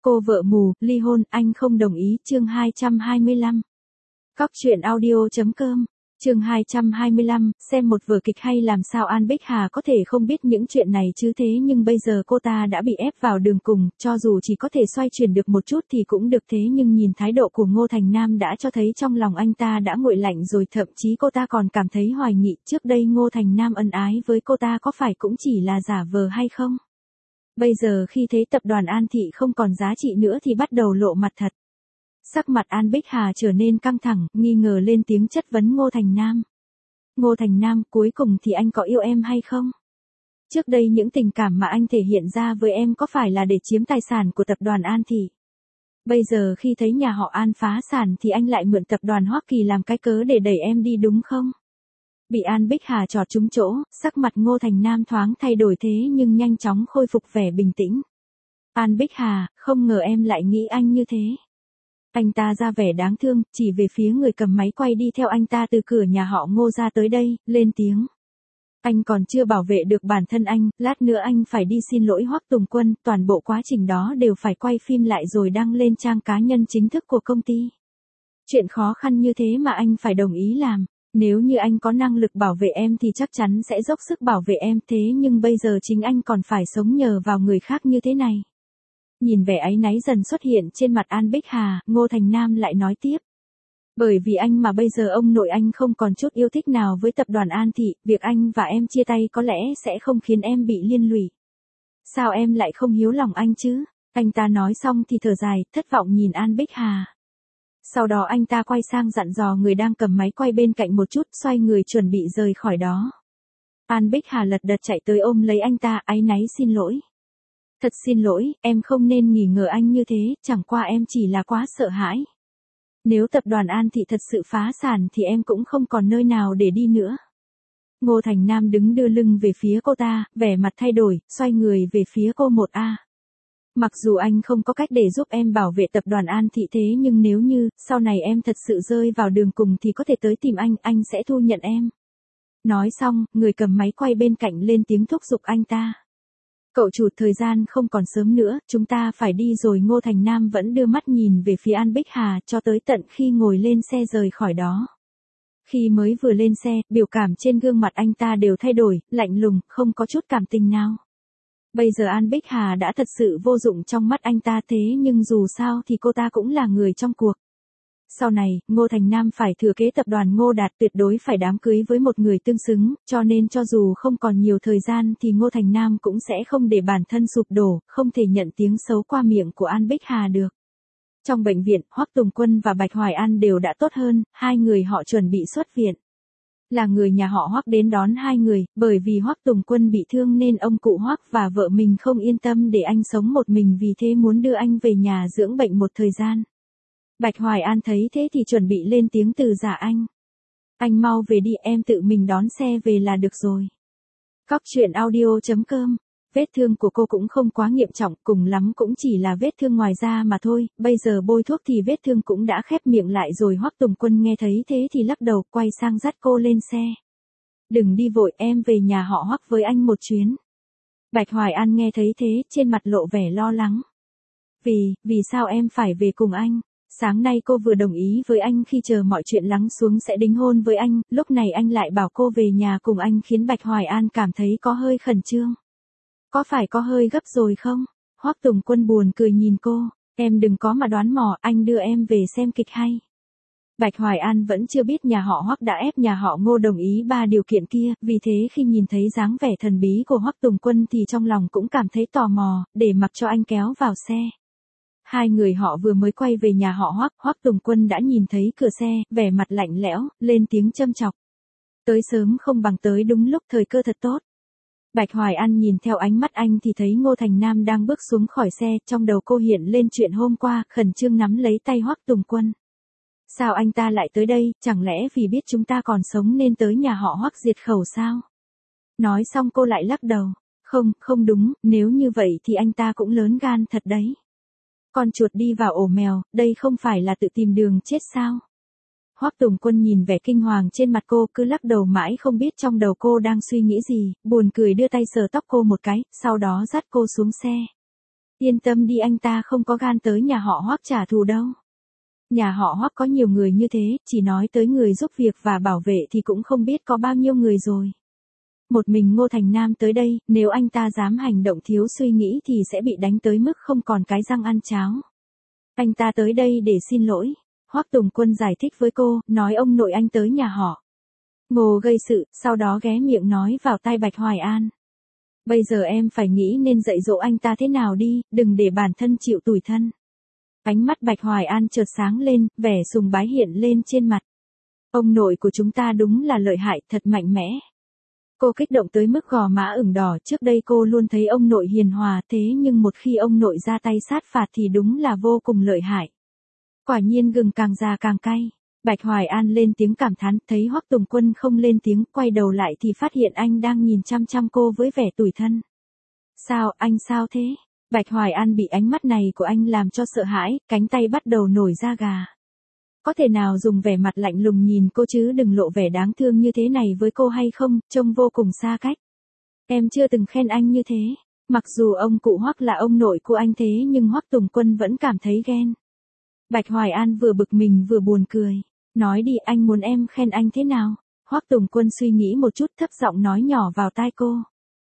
Cô vợ mù, ly hôn, anh không đồng ý, chương 225. Cóc truyện audio.com, chương 225, xem một vở kịch hay làm sao An Bích Hà có thể không biết những chuyện này chứ thế nhưng bây giờ cô ta đã bị ép vào đường cùng, cho dù chỉ có thể xoay chuyển được một chút thì cũng được thế nhưng nhìn thái độ của Ngô Thành Nam đã cho thấy trong lòng anh ta đã nguội lạnh rồi thậm chí cô ta còn cảm thấy hoài nghị trước đây Ngô Thành Nam ân ái với cô ta có phải cũng chỉ là giả vờ hay không? Bây giờ khi thấy tập đoàn An Thị không còn giá trị nữa thì bắt đầu lộ mặt thật. Sắc mặt An Bích Hà trở nên căng thẳng, nghi ngờ lên tiếng chất vấn Ngô Thành Nam. Ngô Thành Nam, cuối cùng thì anh có yêu em hay không? Trước đây những tình cảm mà anh thể hiện ra với em có phải là để chiếm tài sản của tập đoàn An Thị? Bây giờ khi thấy nhà họ An phá sản thì anh lại mượn tập đoàn Hoa Kỳ làm cái cớ để đẩy em đi đúng không? Bị An Bích Hà chọt trúng chỗ, sắc mặt Ngô Thành Nam thoáng thay đổi thế nhưng nhanh chóng khôi phục vẻ bình tĩnh. An Bích Hà, không ngờ em lại nghĩ anh như thế. Anh ta ra vẻ đáng thương, chỉ về phía người cầm máy quay đi theo anh ta từ cửa nhà họ Ngô ra tới đây, lên tiếng. Anh còn chưa bảo vệ được bản thân anh, lát nữa anh phải đi xin lỗi Hoắc Tùng Quân, toàn bộ quá trình đó đều phải quay phim lại rồi đăng lên trang cá nhân chính thức của công ty. Chuyện khó khăn như thế mà anh phải đồng ý làm. Nếu như anh có năng lực bảo vệ em thì chắc chắn sẽ dốc sức bảo vệ em thế nhưng bây giờ chính anh còn phải sống nhờ vào người khác như thế này. Nhìn vẻ áy náy dần xuất hiện trên mặt An Bích Hà, Ngô Thành Nam lại nói tiếp. Bởi vì anh mà bây giờ ông nội anh không còn chút yêu thích nào với tập đoàn An Thị, việc anh và em chia tay có lẽ sẽ không khiến em bị liên lụy. Sao em lại không hiếu lòng anh chứ? Anh ta nói xong thì thở dài, thất vọng nhìn An Bích Hà. Sau đó anh ta quay sang dặn dò người đang cầm máy quay bên cạnh một chút, xoay người chuẩn bị rời khỏi đó. An Bích Hà lật đật chạy tới ôm lấy anh ta, áy náy xin lỗi. Thật xin lỗi, em không nên nghi ngờ anh như thế, chẳng qua em chỉ là quá sợ hãi. Nếu tập đoàn An Thị thật sự phá sản thì em cũng không còn nơi nào để đi nữa. Ngô Thành Nam đứng đưa lưng về phía cô ta, vẻ mặt thay đổi, xoay người về phía cô 1A. Mặc dù anh không có cách để giúp em bảo vệ tập đoàn An Thị thế nhưng nếu như, sau này em thật sự rơi vào đường cùng thì có thể tới tìm anh sẽ thu nhận em. Nói xong, người cầm máy quay bên cạnh lên tiếng thúc giục anh ta. Cậu chủ, thời gian không còn sớm nữa, chúng ta phải đi rồi. Ngô Thành Nam vẫn đưa mắt nhìn về phía An Bích Hà cho tới tận khi ngồi lên xe rời khỏi đó. Khi mới vừa lên xe, biểu cảm trên gương mặt anh ta đều thay đổi, lạnh lùng, không có chút cảm tình nào. Bây giờ An Bích Hà đã thật sự vô dụng trong mắt anh ta thế nhưng dù sao thì cô ta cũng là người trong cuộc. Sau này, Ngô Thành Nam phải thừa kế tập đoàn Ngô Đạt tuyệt đối phải đám cưới với một người tương xứng, cho nên cho dù không còn nhiều thời gian thì Ngô Thành Nam cũng sẽ không để bản thân sụp đổ, không thể nhận tiếng xấu qua miệng của An Bích Hà được. Trong bệnh viện, Hoắc Tùng Quân và Bạch Hoài An đều đã tốt hơn, hai người họ chuẩn bị xuất viện. Là người nhà họ Hoắc đến đón hai người, bởi vì Hoắc Tùng Quân bị thương nên ông cụ Hoắc và vợ mình không yên tâm để anh sống một mình vì thế muốn đưa anh về nhà dưỡng bệnh một thời gian. Bạch Hoài An thấy thế thì chuẩn bị lên tiếng từ giả anh. Anh mau về đi, em tự mình đón xe về là được rồi. Cóc truyện audio.com, vết thương của cô cũng không quá nghiêm trọng, cùng lắm cũng chỉ là vết thương ngoài da mà thôi, bây giờ bôi thuốc thì vết thương cũng đã khép miệng lại rồi. Hoắc Tùng Quân nghe thấy thế thì lắc đầu, quay sang dắt cô lên xe. Đừng đi vội, em về nhà họ Hoắc với anh một chuyến. Bạch Hoài An nghe thấy thế, trên mặt lộ vẻ lo lắng. Vì sao em phải về cùng anh? Sáng nay cô vừa đồng ý với anh khi chờ mọi chuyện lắng xuống sẽ đính hôn với anh, lúc này anh lại bảo cô về nhà cùng anh khiến Bạch Hoài An cảm thấy có hơi khẩn trương. Có phải có hơi gấp rồi không? Hoắc Tùng Quân buồn cười nhìn cô, em đừng có mà đoán mò, anh đưa em về xem kịch hay. Bạch Hoài An vẫn chưa biết nhà họ Hoắc đã ép nhà họ Ngô đồng ý 3 điều kiện kia, vì thế khi nhìn thấy dáng vẻ thần bí của Hoắc Tùng Quân thì trong lòng cũng cảm thấy tò mò, để mặc cho anh kéo vào xe. Hai người họ vừa mới quay về nhà họ Hoắc, Hoắc Tùng Quân đã nhìn thấy cửa xe, vẻ mặt lạnh lẽo, lên tiếng châm chọc. Tới sớm không bằng tới đúng lúc, thời cơ thật tốt. Bạch Hoài An nhìn theo ánh mắt anh thì thấy Ngô Thành Nam đang bước xuống khỏi xe, trong đầu cô hiện lên chuyện hôm qua, khẩn trương nắm lấy tay Hoắc Tùng Quân. Sao anh ta lại tới đây, chẳng lẽ vì biết chúng ta còn sống nên tới nhà họ Hoắc diệt khẩu sao? Nói xong cô lại lắc đầu. Không đúng, nếu như vậy thì anh ta cũng lớn gan thật đấy. Con chuột đi vào ổ mèo, đây không phải là tự tìm đường chết sao? Hoắc Tùng Quân nhìn vẻ kinh hoàng trên mặt cô cứ lắc đầu mãi không biết trong đầu cô đang suy nghĩ gì, buồn cười đưa tay sờ tóc cô một cái, sau đó dắt cô xuống xe. Yên tâm đi, anh ta không có gan tới nhà họ Hoắc trả thù đâu. Nhà họ Hoắc có nhiều người như thế, chỉ nói tới người giúp việc và bảo vệ thì cũng không biết có bao nhiêu người rồi. Một mình Ngô Thành Nam tới đây, nếu anh ta dám hành động thiếu suy nghĩ thì sẽ bị đánh tới mức không còn cái răng ăn cháo. Anh ta tới đây để xin lỗi. Hoắc Tùng Quân giải thích với cô, nói ông nội anh tới nhà họ Ngô gây sự, sau đó ghé miệng nói vào tai Bạch Hoài An. Bây giờ em phải nghĩ nên dạy dỗ anh ta thế nào đi, đừng để bản thân chịu tủi thân. Ánh mắt Bạch Hoài An chợt sáng lên, vẻ sùng bái hiện lên trên mặt. Ông nội của chúng ta đúng là lợi hại, thật mạnh mẽ. Cô kích động tới mức gò má ửng đỏ, trước đây cô luôn thấy ông nội hiền hòa, thế nhưng một khi ông nội ra tay sát phạt thì đúng là vô cùng lợi hại. Quả nhiên gừng càng già càng cay. Bạch Hoài An lên tiếng cảm thán, thấy Hoắc Tùng Quân không lên tiếng, quay đầu lại thì phát hiện anh đang nhìn chăm chăm cô với vẻ tủi thân. Sao, anh sao thế? Bạch Hoài An bị ánh mắt này của anh làm cho sợ hãi, cánh tay bắt đầu nổi da gà. Có thể nào dùng vẻ mặt lạnh lùng nhìn cô chứ đừng lộ vẻ đáng thương như thế này với cô hay không, trông vô cùng xa cách. Em chưa từng khen anh như thế. Mặc dù ông cụ Hoắc là ông nội của anh thế nhưng Hoắc Tùng Quân vẫn cảm thấy ghen. Bạch Hoài An vừa bực mình vừa buồn cười. Nói đi, anh muốn em khen anh thế nào? Hoắc Tùng Quân suy nghĩ một chút, thấp giọng nói nhỏ vào tai cô.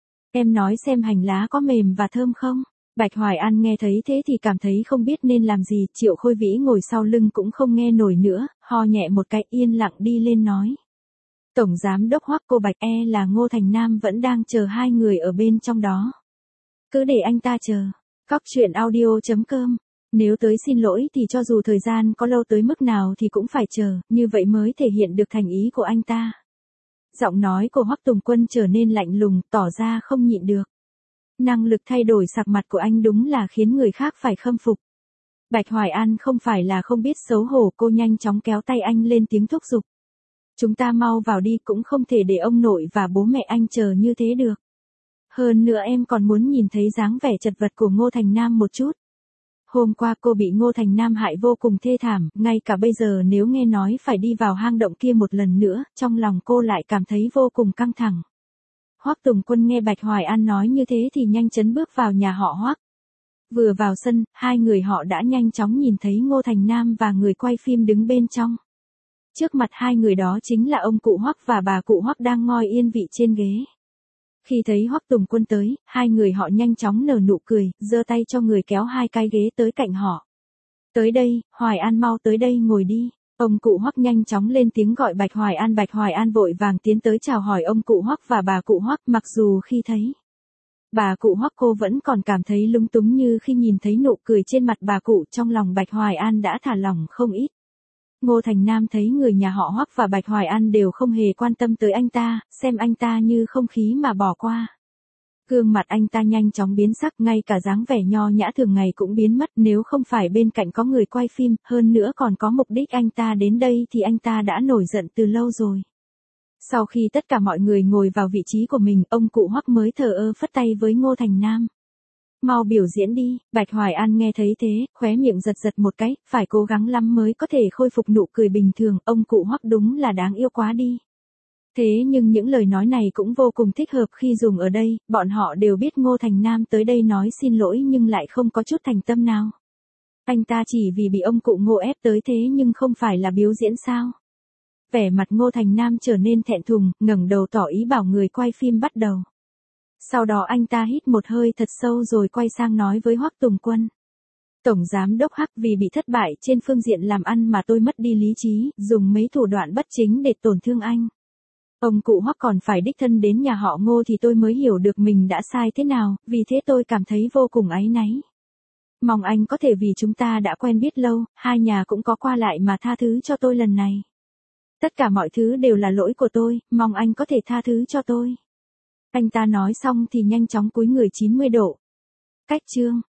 Em nói xem hành lá có mềm và thơm không? Bạch Hoài An nghe thấy thế thì cảm thấy không biết nên làm gì, Triệu Khôi Vĩ ngồi sau lưng cũng không nghe nổi nữa, ho nhẹ một cái yên lặng đi lên nói. Tổng giám đốc Hoắc, cô Bạch là Ngô Thành Nam vẫn đang chờ hai người ở bên trong đó. Cứ để anh ta chờ. Cóc truyện audio.com. Nếu tới xin lỗi thì cho dù thời gian có lâu tới mức nào thì cũng phải chờ, như vậy mới thể hiện được thành ý của anh ta. Giọng nói của Hoắc Tùng Quân trở nên lạnh lùng, tỏ ra không nhịn được. Năng lực thay đổi sắc mặt của anh đúng là khiến người khác phải khâm phục. Bạch Hoài An không phải là không biết xấu hổ, cô nhanh chóng kéo tay anh lên tiếng thúc giục. Chúng ta mau vào đi, cũng không thể để ông nội và bố mẹ anh chờ như thế được. Hơn nữa em còn muốn nhìn thấy dáng vẻ chật vật của Ngô Thành Nam một chút. Hôm qua cô bị Ngô Thành Nam hại vô cùng thê thảm, ngay cả bây giờ nếu nghe nói phải đi vào hang động kia một lần nữa, trong lòng cô lại cảm thấy vô cùng căng thẳng. Hoắc Tùng Quân nghe Bạch Hoài An nói như thế thì nhanh chóng bước vào nhà họ Hoắc. Vừa vào sân, hai người họ đã nhanh chóng nhìn thấy Ngô Thành Nam và người quay phim đứng bên trong. Trước mặt hai người đó chính là ông cụ Hoắc và bà cụ Hoắc đang ngồi yên vị trên ghế. Khi thấy Hoắc Tùng Quân tới, hai người họ nhanh chóng nở nụ cười, giơ tay cho người kéo hai cái ghế tới cạnh họ. Tới đây, Hoài An mau tới đây ngồi đi. Ông cụ Hoắc nhanh chóng lên tiếng gọi Bạch Hoài An vội vàng tiến tới chào hỏi ông cụ Hoắc và bà cụ Hoắc, mặc dù khi thấy bà cụ Hoắc cô vẫn còn cảm thấy lúng túng như khi nhìn thấy nụ cười trên mặt bà cụ, trong lòng Bạch Hoài An đã thả lỏng không ít. Ngô Thành Nam thấy người nhà họ Hoắc và Bạch Hoài An đều không hề quan tâm tới anh ta, xem anh ta như không khí mà bỏ qua. Gương mặt anh ta nhanh chóng biến sắc, ngay cả dáng vẻ nho nhã thường ngày cũng biến mất, nếu không phải bên cạnh có người quay phim, hơn nữa còn có mục đích anh ta đến đây thì anh ta đã nổi giận từ lâu rồi. Sau khi tất cả mọi người ngồi vào vị trí của mình, ông cụ Hoắc mới thờ ơ phất tay với Ngô Thành Nam. Mau biểu diễn đi. Bạch Hoài An nghe thấy thế, khóe miệng giật giật một cái, phải cố gắng lắm mới có thể khôi phục nụ cười bình thường, ông cụ Hoắc đúng là đáng yêu quá đi. Thế nhưng những lời nói này cũng vô cùng thích hợp khi dùng ở đây, bọn họ đều biết Ngô Thành Nam tới đây nói xin lỗi nhưng lại không có chút thành tâm nào. Anh ta chỉ vì bị ông cụ Ngô ép tới thế nhưng không phải là biểu diễn sao? Vẻ mặt Ngô Thành Nam trở nên thẹn thùng, ngẩng đầu tỏ ý bảo người quay phim bắt đầu. Sau đó anh ta hít một hơi thật sâu rồi quay sang nói với Hoắc Tùng Quân. Tổng giám đốc Hoắc, vì bị thất bại trên phương diện làm ăn mà tôi mất đi lý trí, dùng mấy thủ đoạn bất chính để tổn thương anh. Ông cụ Hoắc còn phải đích thân đến nhà họ Ngô thì tôi mới hiểu được mình đã sai thế nào, vì thế tôi cảm thấy vô cùng áy náy. Mong anh có thể vì chúng ta đã quen biết lâu, hai nhà cũng có qua lại mà tha thứ cho tôi lần này. Tất cả mọi thứ đều là lỗi của tôi, mong anh có thể tha thứ cho tôi. Anh ta nói xong thì nhanh chóng cúi người 90 độ. Cách chương.